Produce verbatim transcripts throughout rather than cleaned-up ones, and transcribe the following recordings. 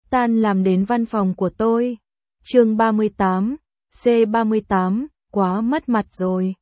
tan làm đến văn phòng của tôi. Chương ba mươi tám, C ba mươi tám, quá mất mặt rồi.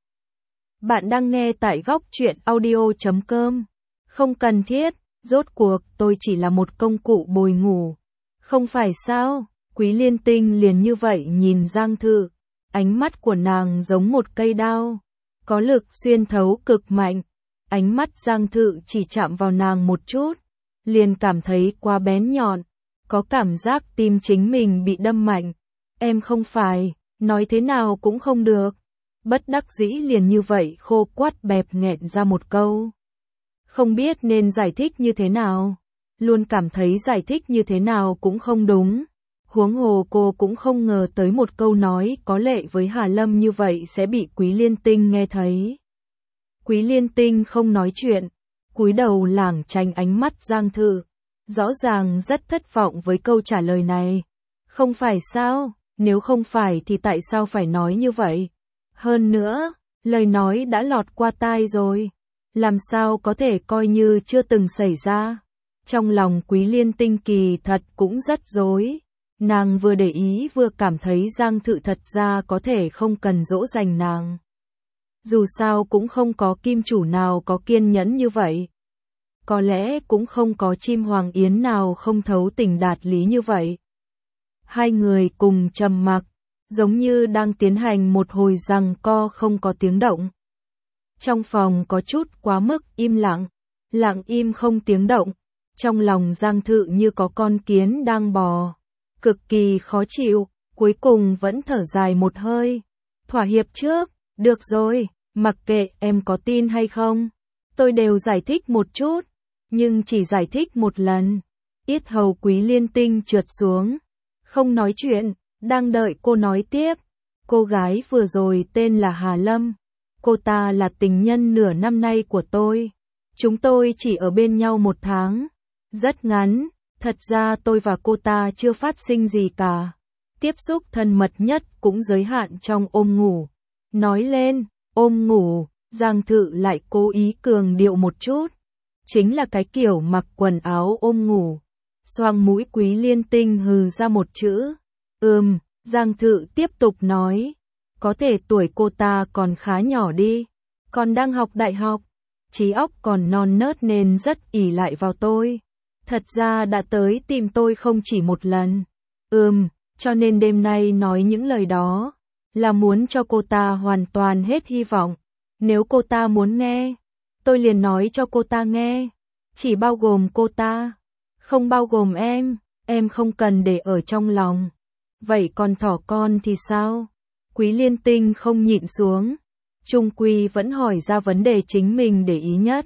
Bạn đang nghe tại góc truyện audio chấm com. Không cần thiết, rốt cuộc tôi chỉ là một công cụ bồi ngủ. Không phải sao? Quý Liên Tinh liền như vậy nhìn Giang Thự. Ánh mắt của nàng giống một cây đao, có lực xuyên thấu cực mạnh. Ánh mắt Giang Thự chỉ chạm vào nàng một chút, liền cảm thấy quá bén nhọn, có cảm giác tim chính mình bị đâm mạnh. Em không phải, nói thế nào cũng không được. Bất đắc dĩ liền như vậy khô quắt bẹp nghẹn ra một câu. Không biết nên giải thích như thế nào, luôn cảm thấy giải thích như thế nào cũng không đúng. Huống hồ cô cũng không ngờ tới một câu nói có lệ với Hà Lâm như vậy sẽ bị Quý Liên Tinh nghe thấy. Quý Liên Tinh không nói chuyện, cúi đầu lảng tránh ánh mắt Giang Thự, rõ ràng rất thất vọng với câu trả lời này. Không phải sao, nếu không phải thì tại sao phải nói như vậy? Hơn nữa, lời nói đã lọt qua tai rồi, làm sao có thể coi như chưa từng xảy ra? Trong lòng Quý Liên Tinh kỳ thật cũng rất rối. Nàng vừa để ý vừa cảm thấy Giang Thự thật ra có thể không cần dỗ dành nàng. Dù sao cũng không có kim chủ nào có kiên nhẫn như vậy. Có lẽ cũng không có chim hoàng yến nào không thấu tình đạt lý như vậy. Hai người cùng trầm mặc, giống như đang tiến hành một hồi giằng co không có tiếng động. Trong phòng có chút quá mức im lặng, lặng im không tiếng động. Trong lòng Giang Thự như có con kiến đang bò, cực kỳ khó chịu, cuối cùng vẫn thở dài một hơi. Thỏa hiệp trước, được rồi, mặc kệ em có tin hay không, tôi đều giải thích một chút, nhưng chỉ giải thích một lần. Yết hầu Quý Liên Tinh trượt xuống, không nói chuyện, đang đợi cô nói tiếp. Cô gái vừa rồi tên là Hà Lâm, cô ta là tình nhân nửa năm nay của tôi. Chúng tôi chỉ ở bên nhau một tháng, rất ngắn. Thật ra tôi và cô ta chưa phát sinh gì cả. Tiếp xúc thân mật nhất cũng giới hạn trong ôm ngủ. Nói lên, ôm ngủ, Giang Thự lại cố ý cường điệu một chút. Chính là cái kiểu mặc quần áo ôm ngủ. Xoang mũi Quý Liên Tinh hừ ra một chữ. Ừm, Giang Thự tiếp tục nói. Có thể tuổi cô ta còn khá nhỏ đi. Còn đang học đại học. Trí óc còn non nớt nên rất ỷ lại vào tôi. Thật ra đã tới tìm tôi không chỉ một lần. Ừm, cho nên đêm nay nói những lời đó, là muốn cho cô ta hoàn toàn hết hy vọng. Nếu cô ta muốn nghe, tôi liền nói cho cô ta nghe. Chỉ bao gồm cô ta, không bao gồm em, em không cần để ở trong lòng. Vậy còn thỏ con thì sao? Quý Liên Tinh không nhịn xuống, chung quy vẫn hỏi ra vấn đề chính mình để ý nhất.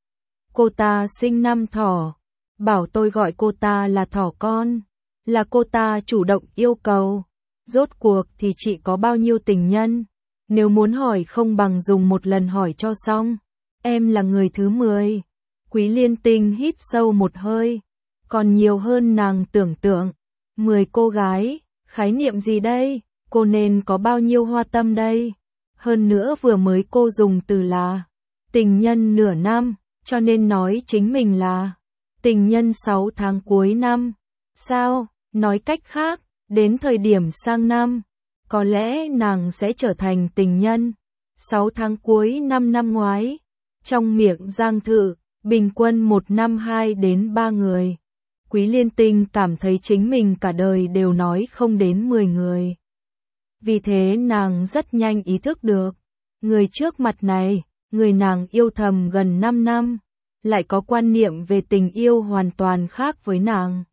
Cô ta sinh năm thỏ. Bảo tôi gọi cô ta là thỏ con, là cô ta chủ động yêu cầu. Rốt cuộc thì chị có bao nhiêu tình nhân? Nếu muốn hỏi không bằng dùng một lần hỏi cho xong. Em là người thứ mười. Quý Liên Tinh hít sâu một hơi, còn nhiều hơn nàng tưởng tượng. Mười cô gái, khái niệm gì đây? Cô nên có bao nhiêu hoa tâm đây? Hơn nữa vừa mới cô dùng từ là tình nhân nửa năm, cho nên nói chính mình là tình nhân sáu tháng cuối năm. Sao? Nói cách khác, đến thời điểm sang năm, có lẽ nàng sẽ trở thành tình nhân. sáu tháng cuối năm năm ngoái. Trong miệng Giang Thự, bình quân một năm hai đến ba người. Quý Liên Tinh cảm thấy chính mình cả đời đều nói không đến mười người. Vì thế nàng rất nhanh ý thức được, người trước mặt này, người nàng yêu thầm gần năm năm. Lại có quan niệm về tình yêu hoàn toàn khác với nàng.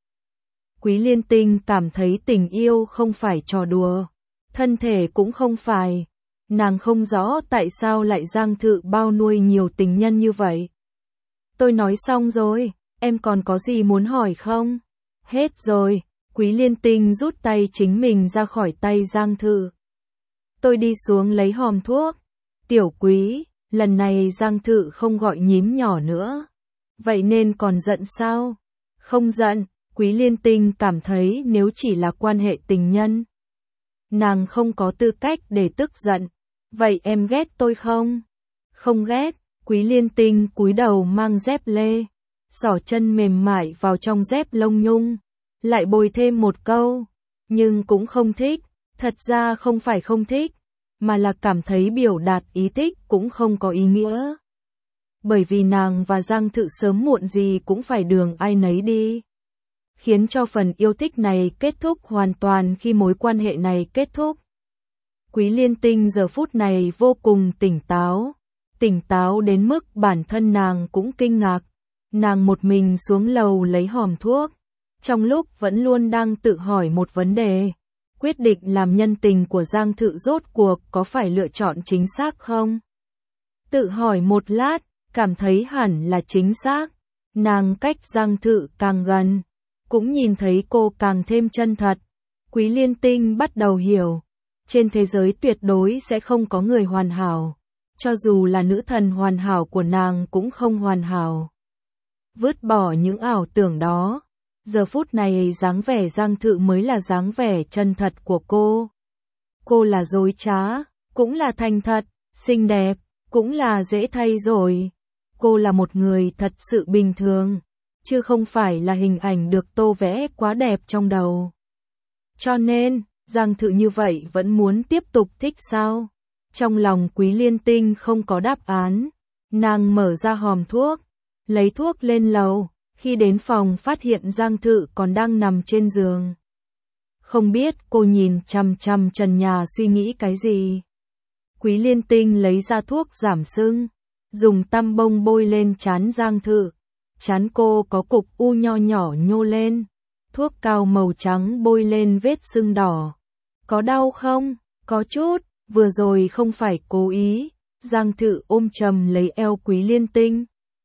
Quý Liên Tinh cảm thấy tình yêu không phải trò đùa, thân thể cũng không phải. Nàng không rõ tại sao lại Giang Thự bao nuôi nhiều tình nhân như vậy. Tôi nói xong rồi, em còn có gì muốn hỏi không? Hết rồi, Quý Liên Tinh rút tay chính mình ra khỏi tay Giang Thự. Tôi đi xuống lấy hòm thuốc. Tiểu Quý, lần này Giang Thự không gọi nhím nhỏ nữa. Vậy nên còn giận sao? Không giận, Quý Liên Tinh cảm thấy nếu chỉ là quan hệ tình nhân, nàng không có tư cách để tức giận. Vậy em ghét tôi không? Không ghét, Quý Liên Tinh cúi đầu mang dép lê, xỏ chân mềm mại vào trong dép lông nhung. lại bồi thêm một câu, nhưng cũng không thích, thật ra không phải không thích, mà là cảm thấy biểu đạt ý thích cũng không có ý nghĩa. Bởi vì nàng và Giang Thự sớm muộn gì cũng phải đường ai nấy đi. Khiến cho phần yêu thích này kết thúc hoàn toàn khi mối quan hệ này kết thúc. Quý Liên Tinh giờ phút này vô cùng tỉnh táo, tỉnh táo đến mức bản thân nàng cũng kinh ngạc. Nàng một mình xuống lầu lấy hòm thuốc, trong lúc vẫn luôn đang tự hỏi một vấn đề, quyết định làm nhân tình của Giang Thự rốt cuộc có phải lựa chọn chính xác không? Tự hỏi một lát, cảm thấy hẳn là chính xác, nàng cách Giang Thự càng gần, cũng nhìn thấy cô càng thêm chân thật. Quý Liên Tinh bắt đầu hiểu, trên thế giới tuyệt đối sẽ không có người hoàn hảo, cho dù là nữ thần hoàn hảo của nàng cũng không hoàn hảo. Vứt bỏ những ảo tưởng đó, giờ phút này dáng vẻ Giang Thự mới là dáng vẻ chân thật của cô. Cô là dối trá, cũng là thành thật, xinh đẹp, cũng là dễ thay rồi. Cô là một người thật sự bình thường, chứ không phải là hình ảnh được tô vẽ quá đẹp trong đầu. Cho nên, Giang Thự như vậy vẫn muốn tiếp tục thích sao? Trong lòng Quý Liên Tinh không có đáp án, nàng mở ra hòm thuốc, lấy thuốc lên lầu, khi đến phòng phát hiện Giang Thự còn đang nằm trên giường. Không biết cô nhìn chằm chằm trần nhà suy nghĩ cái gì. Quý Liên Tinh lấy ra thuốc giảm sưng, dùng tăm bông bôi lên trán Giang Thự. Trán cô có cục u nho nhỏ nhô lên, thuốc cao màu trắng bôi lên vết sưng đỏ. Có đau không? Có chút, vừa rồi không phải cố ý. Giang Thự ôm chầm lấy eo Quý Liên Tinh,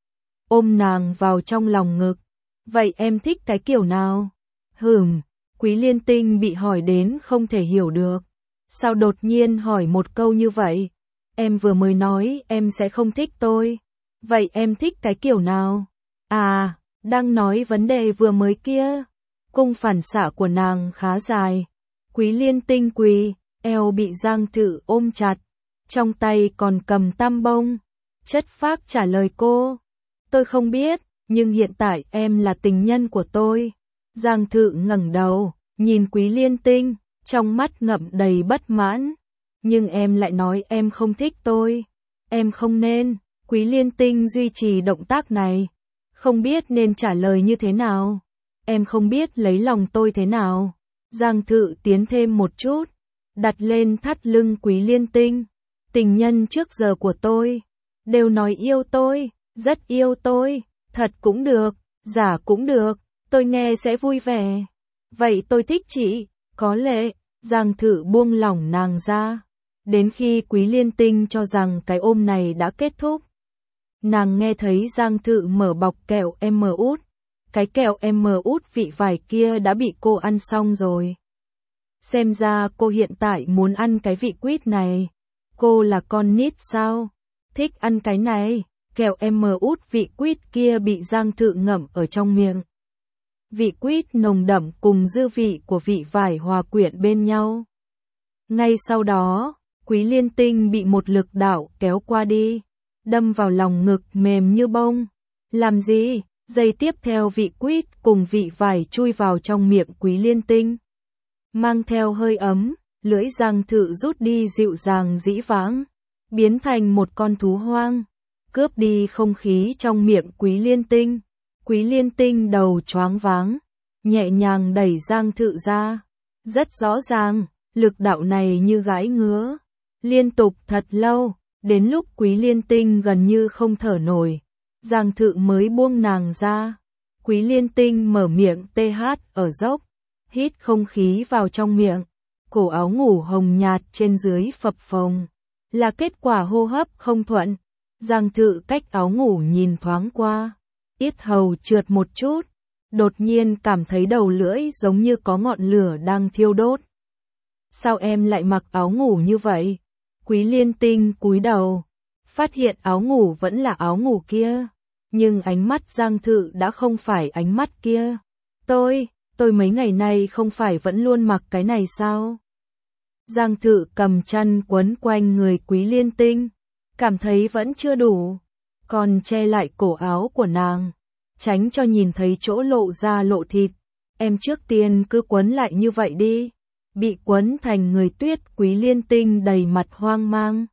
ôm nàng vào trong lòng ngực. Vậy em thích cái kiểu nào? Hửm, Quý Liên Tinh bị hỏi đến không thể hiểu được. Sao đột nhiên hỏi một câu như vậy? Em vừa mới nói em sẽ không thích tôi. Vậy em thích cái kiểu nào? À, đang nói vấn đề vừa mới kia. Cung phản xạ của nàng khá dài. Quý Liên Tinh quỳ, eo bị Giang Thự ôm chặt, trong tay còn cầm tăm bông. Chất phác trả lời cô. Tôi không biết, nhưng hiện tại em là tình nhân của tôi. Giang Thự ngẩng đầu, nhìn Quý Liên Tinh, trong mắt ngậm đầy bất mãn. Nhưng em lại nói em không thích tôi. Em không nên. Quý Liên Tinh duy trì động tác này. Không biết nên trả lời như thế nào. Em không biết lấy lòng tôi thế nào. Giang Thự tiến thêm một chút, đặt lên thắt lưng Quý Liên Tinh. Tình nhân trước giờ của tôi đều nói yêu tôi, rất yêu tôi, thật cũng được, giả cũng được, tôi nghe sẽ vui vẻ. Vậy tôi thích chị, có lẽ. Giang Thự buông lỏng nàng ra, đến khi Quý Liên Tinh cho rằng cái ôm này đã kết thúc. Nàng nghe thấy Giang Thự mở bọc kẹo em út. Cái kẹo em út vị vải kia đã bị cô ăn xong rồi. Xem ra cô hiện tại muốn ăn cái vị quýt này. Cô là con nít sao? Thích ăn cái này. Kẹo em út vị quýt kia bị Giang Thự ngậm ở trong miệng. Vị quýt nồng đậm cùng dư vị của vị vải hòa quyện bên nhau. Ngay sau đó, Quý Liên Tinh bị một lực đạo kéo qua đi, đâm vào lòng ngực mềm như bông. Làm gì? Giây tiếp theo vị quýt cùng vị vải chui vào trong miệng Quý Liên Tinh. Mang theo hơi ấm, lưỡi Giang Thự rút đi dịu dàng dĩ vãng, biến thành một con thú hoang, cướp đi không khí trong miệng Quý Liên Tinh. Quý Liên Tinh đầu choáng váng, nhẹ nhàng đẩy Giang Thự ra. Rất rõ ràng, lực đạo này như gãi ngứa, liên tục thật lâu, đến lúc Quý Liên Tinh gần như không thở nổi, Giang Thự mới buông nàng ra. Quý Liên Tinh mở miệng tê hát ở dốc, hít không khí vào trong miệng, cổ áo ngủ hồng nhạt trên dưới phập phồng, là kết quả hô hấp không thuận. Giang Thự cách áo ngủ nhìn thoáng qua, yết hầu trượt một chút, đột nhiên cảm thấy đầu lưỡi giống như có ngọn lửa đang thiêu đốt. Sao em lại mặc áo ngủ như vậy? Quý Liên Tinh cúi đầu, phát hiện áo ngủ vẫn là áo ngủ kia, nhưng ánh mắt Giang Thự đã không phải ánh mắt kia. Tôi, tôi mấy ngày nay không phải vẫn luôn mặc cái này sao? Giang Thự cầm chăn quấn quanh người Quý Liên Tinh, cảm thấy vẫn chưa đủ, còn che lại cổ áo của nàng, tránh cho nhìn thấy chỗ lộ ra lộ thịt. em trước tiên cứ quấn lại như vậy đi. Bị quấn thành người Tuyết Quý Liên Tinh đầy mặt hoang mang.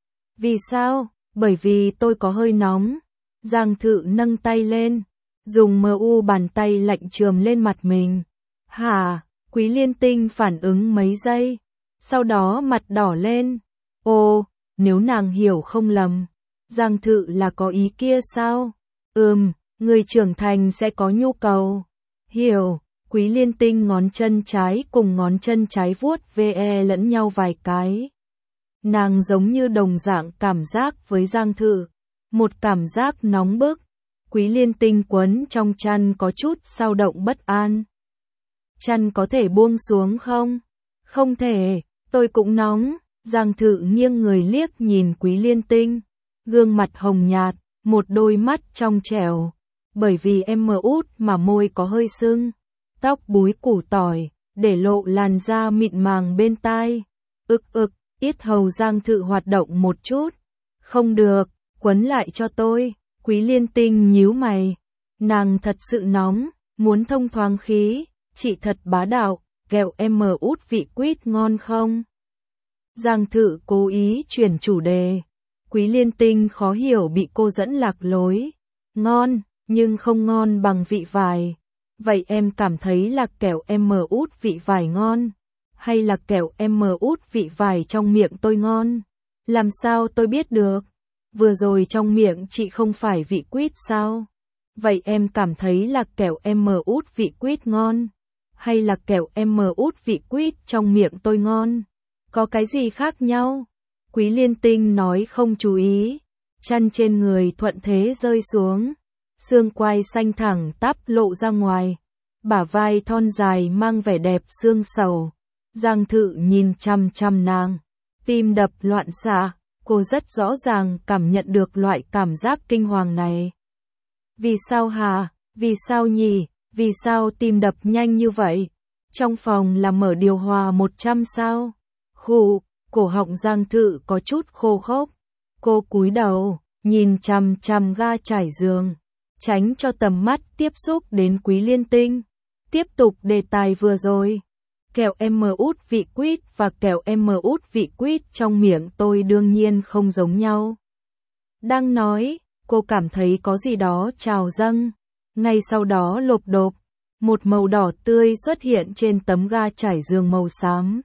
Vì sao? Bởi vì tôi có hơi nóng. Giang Thự nâng tay lên, dùng mờ u bàn tay lạnh chườm lên mặt mình. Hả? Quý Liên Tinh phản ứng mấy giây, sau đó mặt đỏ lên. Ồ, nếu nàng hiểu không lầm, Giang Thự là có ý kia sao? Ừm, người trưởng thành sẽ có nhu cầu. Hiểu. Quý Liên Tinh ngón chân trái cùng ngón chân trái vuốt ve lẫn nhau vài cái. Nàng giống như đồng dạng cảm giác với Giang Thự, một cảm giác nóng bức. Quý Liên Tinh quấn trong chăn có chút dao động bất an. Chăn có thể buông xuống không? Không thể, tôi cũng nóng. Giang Thự nghiêng người liếc nhìn Quý Liên Tinh, gương mặt hồng nhạt, một đôi mắt trong trẻo. Bởi vì em mờ út mà môi có hơi sưng, tóc búi củ tỏi, để lộ làn da mịn màng bên tai. Ực ực, yết hầu Giang Thự hoạt động một chút. Không được, quấn lại cho tôi. Quý Liên Tinh nhíu mày. Nàng thật sự nóng, muốn thông thoáng khí. Chị thật bá đạo, kẹo em mờ út vị quýt ngon không? Giang Thự cố ý chuyển chủ đề. Quý Liên Tinh khó hiểu bị cô dẫn lạc lối. Ngon, nhưng không ngon bằng vị vải. Vậy em cảm thấy là kẹo em mờ út vị vải ngon? Hay là kẹo em mờ út vị vải trong miệng tôi ngon? Làm sao tôi biết được? Vừa rồi trong miệng chị không phải vị quýt sao? Vậy em cảm thấy là kẹo em mờ út vị quýt ngon? Hay là kẹo em mờ út vị quýt trong miệng tôi ngon? Có cái gì khác nhau? Quý Liên Tinh nói không chú ý. Chăn trên người thuận thế rơi xuống. Xương quai xanh thẳng tắp lộ ra ngoài. Bả vai thon dài mang vẻ đẹp xương sầu. Giang Thự nhìn chăm chăm nàng. Tim đập loạn xạ. Cô rất rõ ràng cảm nhận được loại cảm giác kinh hoàng này. Vì sao hả? Vì sao nhỉ? Vì sao tim đập nhanh như vậy? Trong phòng là mở điều hòa một trăm sao? Khụ, cổ họng Giang Thự có chút khô khốc. Cô cúi đầu, nhìn chằm chằm ga trải giường, tránh cho tầm mắt tiếp xúc đến Quý Liên Tinh. Tiếp tục đề tài vừa rồi. Kẹo em mờ út vị quýt và kẹo em mờ út vị quýt trong miệng tôi đương nhiên không giống nhau. Đang nói, cô cảm thấy có gì đó trào dâng. Ngay sau đó lộp độp, một màu đỏ tươi xuất hiện trên tấm ga trải giường màu xám.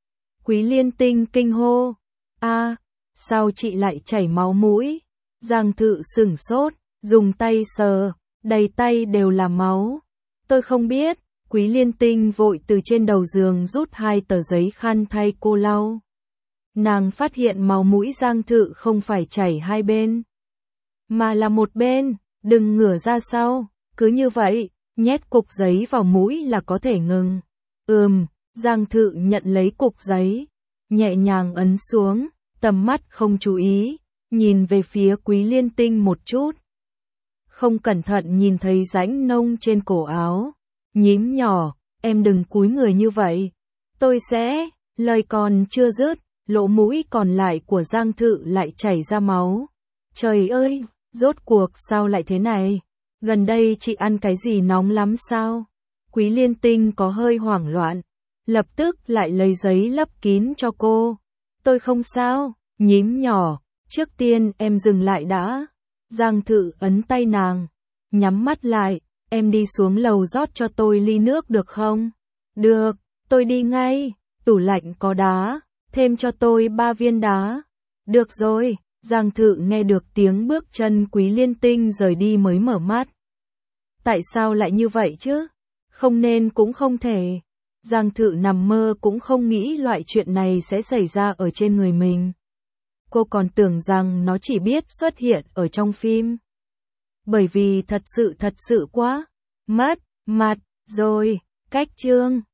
Quý Liên Tinh kinh hô. A, sao chị lại chảy máu mũi? Giang Thự sửng sốt, dùng tay sờ, đầy tay đều là máu. Tôi không biết. Quý Liên Tinh vội từ trên đầu giường rút hai tờ giấy khăn thay cô lau. Nàng phát hiện máu mũi Giang Thự không phải chảy hai bên, mà là một bên. Đừng ngửa ra sau, cứ như vậy, nhét cục giấy vào mũi là có thể ngừng. Ừm, Giang Thự nhận lấy cục giấy, nhẹ nhàng ấn xuống, tầm mắt không chú ý, nhìn về phía Quý Liên Tinh một chút. Không cẩn thận nhìn thấy rãnh nông trên cổ áo. Nhím nhỏ, em đừng cúi người như vậy. Tôi sẽ, lời còn chưa dứt, lỗ mũi còn lại của Giang Thự lại chảy ra máu. Trời ơi, rốt cuộc sao lại thế này? Gần đây chị ăn cái gì nóng lắm sao? Quý Liên Tinh có hơi hoảng loạn, lập tức lại lấy giấy lấp kín cho cô. Tôi không sao, nhím nhỏ, trước tiên em dừng lại đã. Giang Thự ấn tay nàng, nhắm mắt lại. Em đi xuống lầu rót cho tôi ly nước được không? Được, tôi đi ngay. Tủ lạnh có đá, thêm cho tôi ba viên đá. Được rồi. Giang Thự nghe được tiếng bước chân Quý Liên Tinh rời đi mới mở mắt. Tại sao lại như vậy chứ? Không nên cũng không thể. Giang Thự nằm mơ cũng không nghĩ loại chuyện này sẽ xảy ra ở trên người mình. Cô còn tưởng rằng nó chỉ biết xuất hiện ở trong phim. Bởi vì thật sự thật sự quá mất mặt rồi. Cách chương